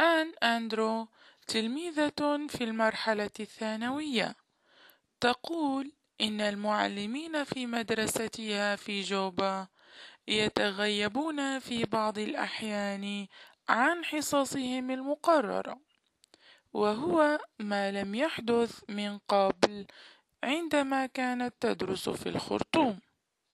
آن أندرو تلميذة في المرحلة الثانوية، تقول إن المعلمين في مدرستها في جوبا يتغيبون في بعض الأحيان عن حصصهم المقررة، وهو ما لم يحدث من قبل عندما كانت تدرس في الخرطوم.